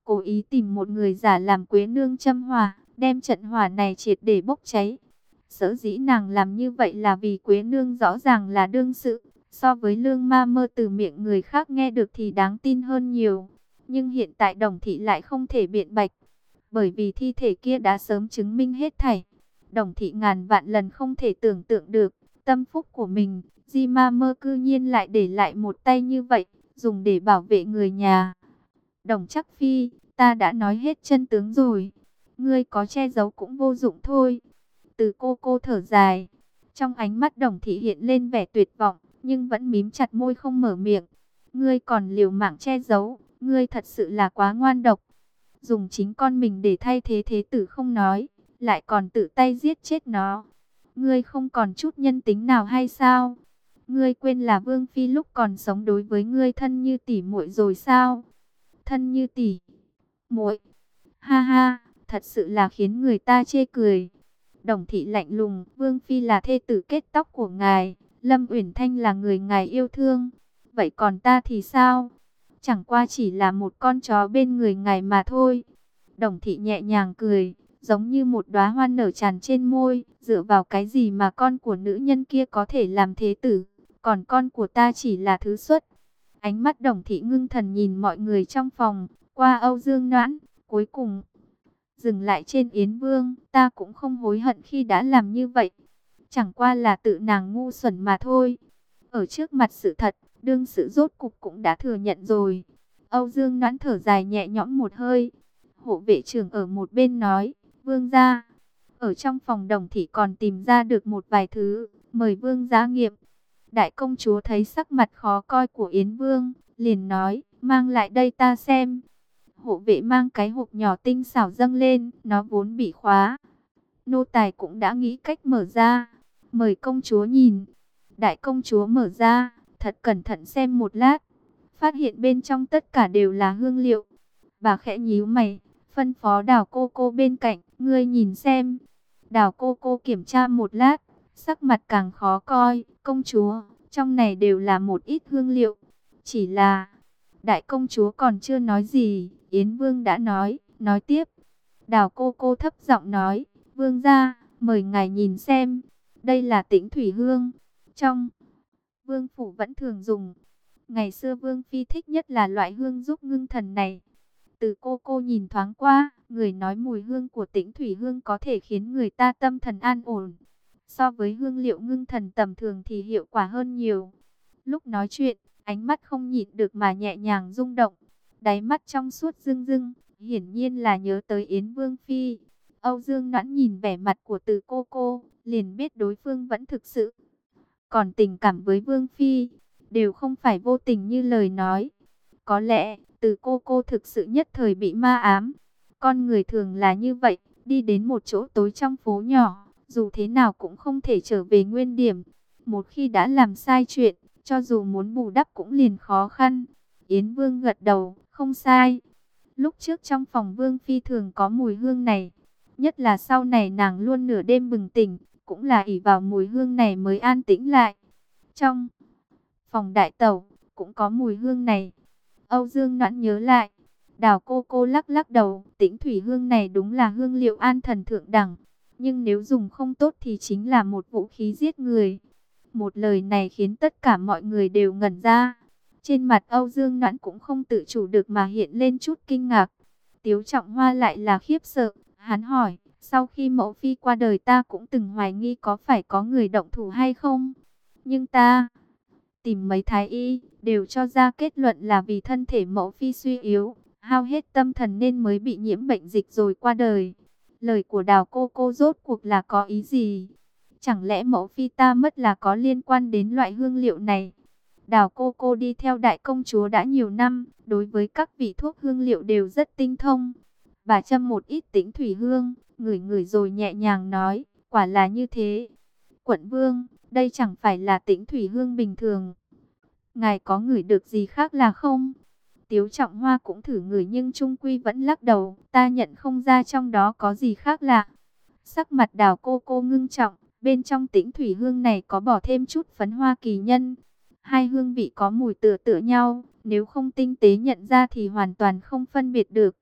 cố ý tìm một người giả làm Quế Nương châm hỏa, đem trận hỏa này triệt để bốc cháy. Sở dĩ nàng làm như vậy là vì Quế Nương rõ ràng là đương sự, so với Lương Ma Mơ từ miệng người khác nghe được thì đáng tin hơn nhiều. Nhưng hiện tại Đồng Thị lại không thể biện bạch, bởi vì thi thể kia đã sớm chứng minh hết thảy. Đồng Thị ngàn vạn lần không thể tưởng tượng được, tâm phúc của mình, Di Ma Mơ cư nhiên lại để lại một tay như vậy, dùng để bảo vệ người nhà. Đồng Chắc Phi, ta đã nói hết chân tướng rồi, ngươi có che giấu cũng vô dụng thôi. Từ cô cô thở dài, trong ánh mắt Đồng Thị hiện lên vẻ tuyệt vọng, nhưng vẫn mím chặt môi không mở miệng. Ngươi còn liều mạng che giấu, ngươi thật sự là quá ngoan độc. Dùng chính con mình để thay thế thế tử không nói, lại còn tự tay giết chết nó. Ngươi không còn chút nhân tính nào hay sao? Ngươi quên là Vương Phi lúc còn sống đối với ngươi thân như tỉ muội rồi sao? Thân như tỉ muội, ha ha, thật sự là khiến người ta chê cười. Đồng Thị lạnh lùng, Vương Phi là thê tử kết tóc của ngài, Lâm Uyển Thanh là người ngài yêu thương. Vậy còn ta thì sao? Chẳng qua chỉ là một con chó bên người ngài mà thôi. Đồng Thị nhẹ nhàng cười, giống như một đóa hoa nở tràn trên môi. Dựa vào cái gì mà con của nữ nhân kia có thể làm thế tử, còn con của ta chỉ là thứ xuất. Ánh mắt Đồng Thị ngưng thần nhìn mọi người trong phòng, qua Âu Dương Noãn, cuối cùng dừng lại trên Yến Vương. Ta cũng không hối hận khi đã làm như vậy, chẳng qua là tự nàng ngu xuẩn mà thôi. Ở trước mặt sự thật, đương sự rốt cục cũng đã thừa nhận rồi. Âu Dương Noãn thở dài nhẹ nhõm một hơi. Hộ vệ trưởng ở một bên nói, Vương gia, ở trong phòng Đồng Thị còn tìm ra được một vài thứ, mời Vương gia nghiệm. Đại công chúa thấy sắc mặt khó coi của Yến Vương, liền nói, mang lại đây ta xem. Hộ vệ mang cái hộp nhỏ tinh xảo dâng lên, nó vốn bị khóa. Nô tài cũng đã nghĩ cách mở ra, mời công chúa nhìn. Đại công chúa mở ra, thật cẩn thận xem một lát, phát hiện bên trong tất cả đều là hương liệu. Bà khẽ nhíu mày, phân phó Đào cô cô bên cạnh, ngươi nhìn xem. Đào cô cô kiểm tra một lát, sắc mặt càng khó coi. Công chúa, trong này đều là một ít hương liệu, chỉ là... Đại công chúa còn chưa nói gì, Yến Vương đã nói, nói tiếp. Đào cô cô thấp giọng nói, Vương gia, mời ngài nhìn xem, đây là Tĩnh thủy hương, trong Vương phủ vẫn thường dùng. Ngày xưa Vương Phi thích nhất là loại hương giúp ngưng thần này. Từ cô cô nhìn thoáng qua, người nói mùi hương của Tĩnh thủy hương có thể khiến người ta tâm thần an ổn. So với hương liệu ngưng thần tầm thường thì hiệu quả hơn nhiều. Lúc nói chuyện, ánh mắt không nhịn được mà nhẹ nhàng rung động. Đáy mắt trong suốt rưng rưng, hiển nhiên là nhớ tới Yến Vương Phi. Âu Dương Noãn nhìn vẻ mặt của Từ cô cô, liền biết đối phương vẫn thực sự còn tình cảm với Vương Phi, đều không phải vô tình như lời nói. Có lẽ, Từ cô cô thực sự nhất thời bị ma ám. Con người thường là như vậy, đi đến một chỗ tối trong phố nhỏ, dù thế nào cũng không thể trở về nguyên điểm. Một khi đã làm sai chuyện, cho dù muốn bù đắp cũng liền khó khăn. Yến Vương gật đầu, không sai. Lúc trước trong phòng Vương Phi thường có mùi hương này, nhất là sau này nàng luôn nửa đêm bừng tỉnh, cũng là ỷ vào mùi hương này mới an tĩnh lại. Trong phòng đại tẩu cũng có mùi hương này. Âu Dương Noãn nhớ lại, Đào cô cô lắc lắc đầu, Tĩnh thủy hương này đúng là hương liệu an thần thượng đẳng, nhưng nếu dùng không tốt thì chính là một vũ khí giết người. Một lời này khiến tất cả mọi người đều ngẩn ra. Trên mặt Âu Dương Noãn cũng không tự chủ được mà hiện lên chút kinh ngạc. Tiếu Trọng Hoa lại là khiếp sợ, hắn hỏi, sau khi mẫu phi qua đời ta cũng từng hoài nghi có phải có người động thủ hay không. Nhưng ta tìm mấy thái y, đều cho ra kết luận là vì thân thể mẫu phi suy yếu, hao hết tâm thần nên mới bị nhiễm bệnh dịch rồi qua đời. Lời của Đào cô cô rốt cuộc là có ý gì? Chẳng lẽ mẫu phi ta mất là có liên quan đến loại hương liệu này? Đào cô cô đi theo đại công chúa đã nhiều năm, đối với các vị thuốc hương liệu đều rất tinh thông. Bà châm một ít Tĩnh thủy hương, ngửi ngửi rồi nhẹ nhàng nói, quả là như thế. Quận vương, đây chẳng phải là Tĩnh thủy hương bình thường. Ngài có ngửi được gì khác là không? Tiếu Trọng Hoa cũng thử ngửi nhưng trung quy vẫn lắc đầu, ta nhận không ra trong đó có gì khác lạ. Sắc mặt Đào cô cô ngưng trọng, bên trong Tĩnh thủy hương này có bỏ thêm chút phấn hoa kỳ nhân. Hai hương vị có mùi tựa tựa nhau, nếu không tinh tế nhận ra thì hoàn toàn không phân biệt được.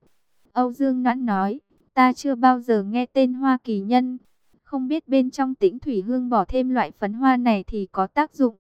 Âu Dương Noãn nói, ta chưa bao giờ nghe tên Hoa Kỳ Nhân. Không biết bên trong Tĩnh Thủy Hương bỏ thêm loại phấn hoa này thì có tác dụng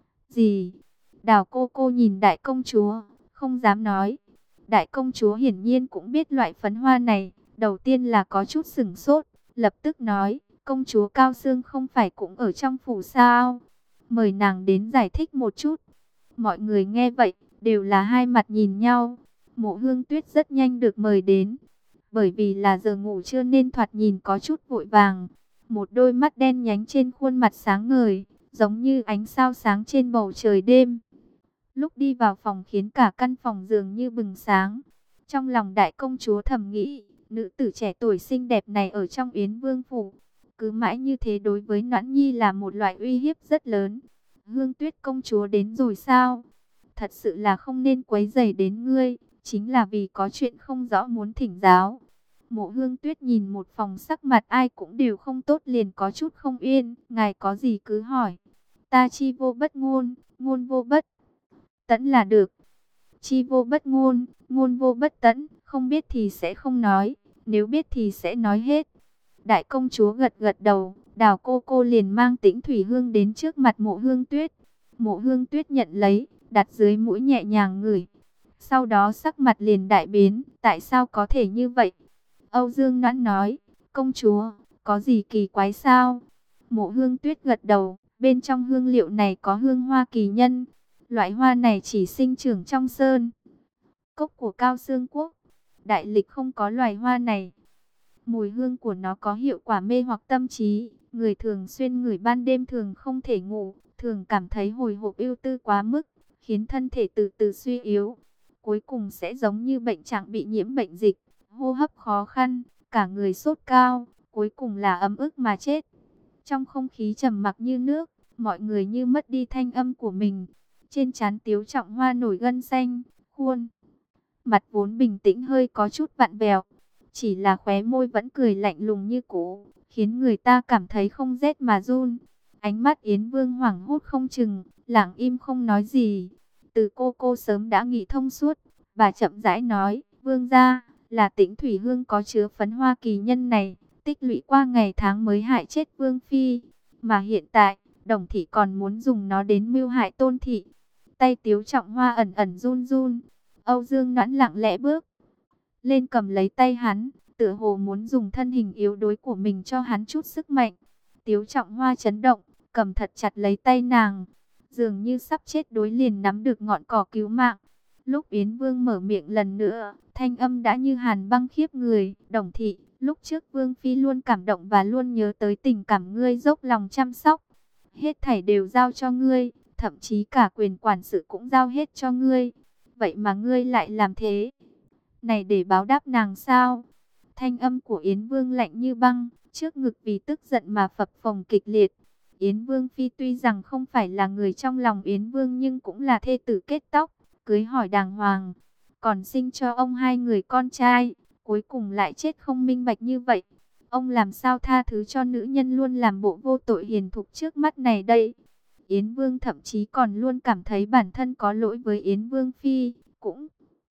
gì? Đào cô cô nhìn đại công chúa, không dám nói. Đại công chúa hiển nhiên cũng biết loại phấn hoa này. Đầu tiên là có chút sửng sốt, lập tức nói, công chúa Cao Sương không phải cũng ở trong phủ sao? Mời nàng đến giải thích một chút. Mọi người nghe vậy, đều là hai mặt nhìn nhau. Mộ Hương Tuyết rất nhanh được mời đến. Bởi vì là giờ ngủ trưa nên thoạt nhìn có chút vội vàng. Một đôi mắt đen nhánh trên khuôn mặt sáng ngời, giống như ánh sao sáng trên bầu trời đêm. Lúc đi vào phòng khiến cả căn phòng dường như bừng sáng. Trong lòng đại công chúa thầm nghĩ, nữ tử trẻ tuổi xinh đẹp này ở trong Yến Vương phủ, cứ mãi như thế đối với Noãn Nhi là một loại uy hiếp rất lớn. Hương Tuyết công chúa đến rồi sao? Thật sự là không nên quấy rầy đến ngươi, chính là vì có chuyện không rõ muốn thỉnh giáo. Mộ Hương Tuyết nhìn một phòng sắc mặt ai cũng đều không tốt liền có chút không yên, ngài có gì cứ hỏi. Ta chi vô bất ngôn, ngôn vô bất tẫn là được. Chi vô bất ngôn, ngôn vô bất tẫn, không biết thì sẽ không nói, nếu biết thì sẽ nói hết. Đại công chúa gật gật đầu, Đào cô cô liền mang Tĩnh Thủy Hương đến trước mặt Mộ Hương Tuyết. Mộ Hương Tuyết nhận lấy, đặt dưới mũi nhẹ nhàng ngửi. Sau đó sắc mặt liền đại biến, tại sao có thể như vậy? Âu Dương Noãn nói, công chúa, có gì kỳ quái sao? Mộ Hương Tuyết gật đầu, bên trong hương liệu này có hương hoa kỳ nhân. Loại hoa này chỉ sinh trưởng trong sơn cốc của Cao Xương Quốc. Đại lịch không có loài hoa này. Mùi hương của nó có hiệu quả mê hoặc tâm trí. Người thường xuyên ngửi ban đêm thường không thể ngủ, thường cảm thấy hồi hộp ưu tư quá mức, khiến thân thể từ từ suy yếu. Cuối cùng sẽ giống như bệnh trạng bị nhiễm bệnh dịch, hô hấp khó khăn, cả người sốt cao, cuối cùng là ấm ức mà chết. Trong không khí trầm mặc như nước, mọi người như mất đi thanh âm của mình. Trên trán Tiếu Trọng Hoa nổi gân xanh, khuôn mặt vốn bình tĩnh hơi có chút vặn vẹo, chỉ là khóe môi vẫn cười lạnh lùng như cũ, khiến người ta cảm thấy không rét mà run. Ánh mắt Yến Vương hoảng hốt không chừng, lặng im không nói gì. Từ cô cô sớm đã nghĩ thông suốt, bà chậm rãi nói, Vương gia, là Tĩnh Thủy Hương có chứa phấn hoa kỳ nhân này, tích lũy qua ngày tháng mới hại chết Vương phi, mà hiện tại Đồng thị còn muốn dùng nó đến mưu hại Tôn thị. Tay Tiếu Trọng Hoa ẩn ẩn run run. Âu Dương Noãn lặng lẽ bước lên cầm lấy tay hắn, tựa hồ muốn dùng thân hình yếu đuối của mình cho hắn chút sức mạnh. Tiếu Trọng Hoa chấn động, cầm thật chặt lấy tay nàng, dường như sắp chết đuối liền nắm được ngọn cỏ cứu mạng. Lúc Yến Vương mở miệng lần nữa, thanh âm đã như hàn băng khiếp người. Đồng thị, lúc trước Vương phi luôn cảm động và luôn nhớ tới tình cảm ngươi dốc lòng chăm sóc. Hết thảy đều giao cho ngươi, thậm chí cả quyền quản sự cũng giao hết cho ngươi. Vậy mà ngươi lại làm thế này để báo đáp nàng sao? Thanh âm của Yến Vương lạnh như băng, trước ngực vì tức giận mà phập phồng kịch liệt. Yến Vương phi tuy rằng không phải là người trong lòng Yến Vương nhưng cũng là thê tử kết tóc, cưới hỏi đàng hoàng, còn sinh cho ông hai người con trai, cuối cùng lại chết không minh bạch như vậy. Ông làm sao tha thứ cho nữ nhân luôn làm bộ vô tội hiền thục trước mắt này đây? Yến Vương thậm chí còn luôn cảm thấy bản thân có lỗi với Yến Vương phi, cũng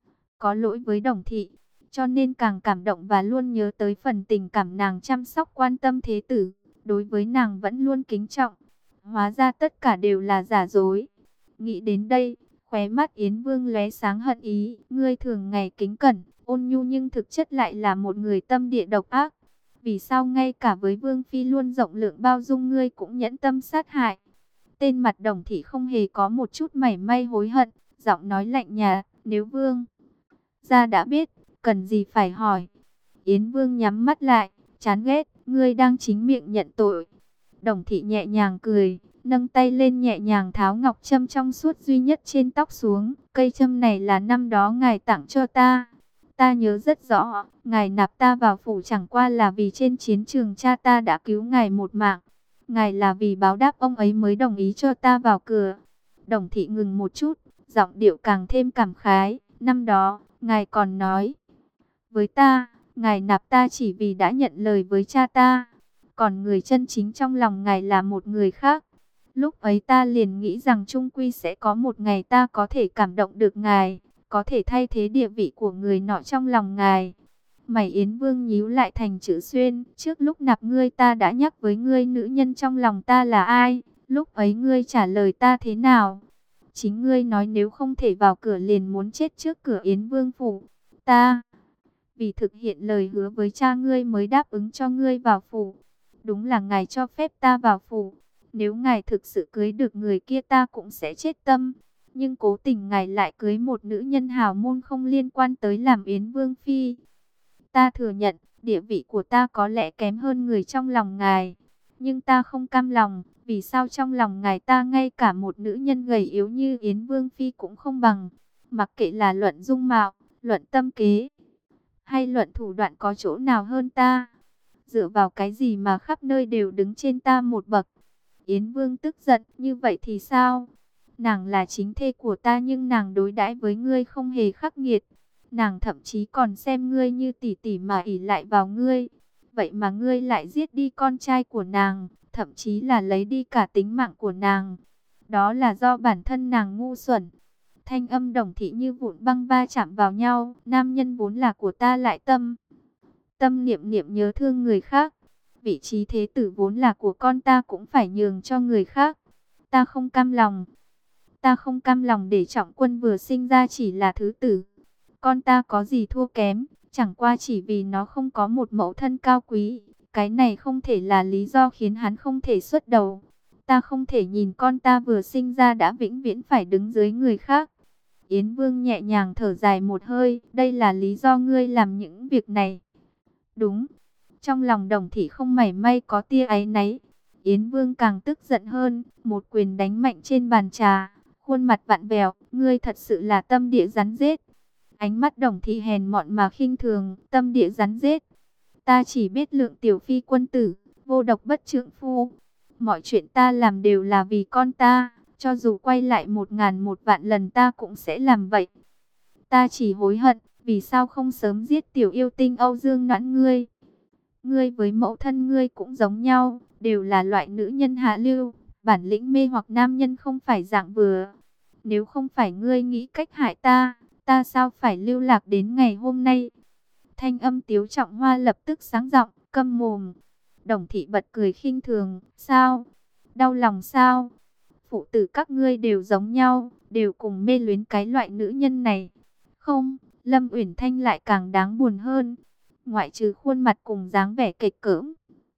có lỗi với Đồng thị, cho nên càng cảm động và luôn nhớ tới phần tình cảm nàng chăm sóc quan tâm thế tử, đối với nàng vẫn luôn kính trọng. Hóa ra tất cả đều là giả dối. Nghĩ đến đây, khóe mắt Yến Vương lóe sáng hận ý, ngươi thường ngày kính cẩn, ôn nhu nhưng thực chất lại là một người tâm địa độc ác. Vì sao ngay cả với Vương phi luôn rộng lượng bao dung ngươi cũng nhẫn tâm sát hại? Tên mặt Đồng thị không hề có một chút mảy may hối hận, giọng nói lạnh nhạt, nếu Vương gia đã biết, cần gì phải hỏi. Yến Vương nhắm mắt lại, chán ghét, ngươi đang chính miệng nhận tội. Đồng thị nhẹ nhàng cười, nâng tay lên nhẹ nhàng tháo ngọc châm trong suốt duy nhất trên tóc xuống. Cây châm này là năm đó ngài tặng cho ta. Ta nhớ rất rõ, ngài nạp ta vào phủ chẳng qua là vì trên chiến trường cha ta đã cứu ngài một mạng. Ngài là vì báo đáp ông ấy mới đồng ý cho ta vào cửa. Đồng thị ngừng một chút, giọng điệu càng thêm cảm khái. Năm đó, ngài còn nói với ta, ngài nạp ta chỉ vì đã nhận lời với cha ta. Còn người chân chính trong lòng ngài là một người khác. Lúc ấy ta liền nghĩ rằng chung quy sẽ có một ngày ta có thể cảm động được ngài, có thể thay thế địa vị của người nọ trong lòng ngài. Mày Yến Vương nhíu lại thành chữ xuyên. Trước lúc nạp ngươi ta đã nhắc với ngươi nữ nhân trong lòng ta là ai. Lúc ấy ngươi trả lời ta thế nào? Chính ngươi nói nếu không thể vào cửa liền muốn chết trước cửa Yến Vương phủ. Ta vì thực hiện lời hứa với cha ngươi mới đáp ứng cho ngươi vào phủ. Đúng là ngài cho phép ta vào phủ. Nếu ngài thực sự cưới được người kia ta cũng sẽ chết tâm. Nhưng cố tình ngài lại cưới một nữ nhân hào môn không liên quan tới làm Yến Vương phi. Ta thừa nhận, địa vị của ta có lẽ kém hơn người trong lòng ngài. Nhưng ta không cam lòng, vì sao trong lòng ngài ta ngay cả một nữ nhân gầy yếu như Yến Vương phi cũng không bằng. Mặc kệ là luận dung mạo, luận tâm kế, hay luận thủ đoạn có chỗ nào hơn ta. Dựa vào cái gì mà khắp nơi đều đứng trên ta một bậc. Yến Vương tức giận, như vậy thì sao? Nàng là chính thê của ta nhưng nàng đối đãi với ngươi không hề khắc nghiệt. Nàng thậm chí còn xem ngươi như tỷ tỷ mà ỷ lại vào ngươi. Vậy mà ngươi lại giết đi con trai của nàng, thậm chí là lấy đi cả tính mạng của nàng. Đó là do bản thân nàng ngu xuẩn. Thanh âm Đồng Thị như vụn băng va chạm vào nhau. Nam nhân vốn là của ta lại tâm. Tâm niệm niệm nhớ thương người khác. Vị trí thế tử vốn là của con ta cũng phải nhường cho người khác. Ta không cam lòng. Ta không cam lòng để Trọng Quân vừa sinh ra chỉ là thứ tử. Con ta có gì thua kém, chẳng qua chỉ vì nó không có một mẫu thân cao quý. Cái này không thể là lý do khiến hắn không thể xuất đầu. Ta không thể nhìn con ta vừa sinh ra đã vĩnh viễn phải đứng dưới người khác. Yến Vương nhẹ nhàng thở dài một hơi. Đây là lý do ngươi làm những việc này. Đúng. Trong lòng Đồng Thị không mảy may có tia áy náy. Yến Vương càng tức giận hơn. Một quyền đánh mạnh trên bàn trà. Khuôn mặt vặn vẹo. Ngươi thật sự là tâm địa rắn rết. Ánh mắt Đồng Thị hèn mọn mà khinh thường. Tâm địa rắn rết. Ta chỉ biết lượng tiểu phi quân tử. Vô độc bất trượng phu. Mọi chuyện ta làm đều là vì con ta. Cho dù quay lại một ngàn một vạn lần ta cũng sẽ làm vậy. Ta chỉ hối hận. Vì sao không sớm giết tiểu yêu tinh Âu Dương Noãn ngươi. Ngươi với mẫu thân ngươi cũng giống nhau. Đều là loại nữ nhân hạ lưu. Bản lĩnh mê hoặc nam nhân không phải dạng vừa. Nếu không phải ngươi nghĩ cách hại ta, ta sao phải lưu lạc đến ngày hôm nay. Thanh âm Tiếu Trọng Hoa lập tức sáng giọng, câm mồm. Đồng Thị bật cười khinh thường. Sao? Đau lòng sao? Phụ tử các ngươi đều giống nhau, đều cùng mê luyến cái loại nữ nhân này. Không, Lâm Uyển Thanh lại càng đáng buồn hơn. Ngoại trừ khuôn mặt cùng dáng vẻ kịch cỡm,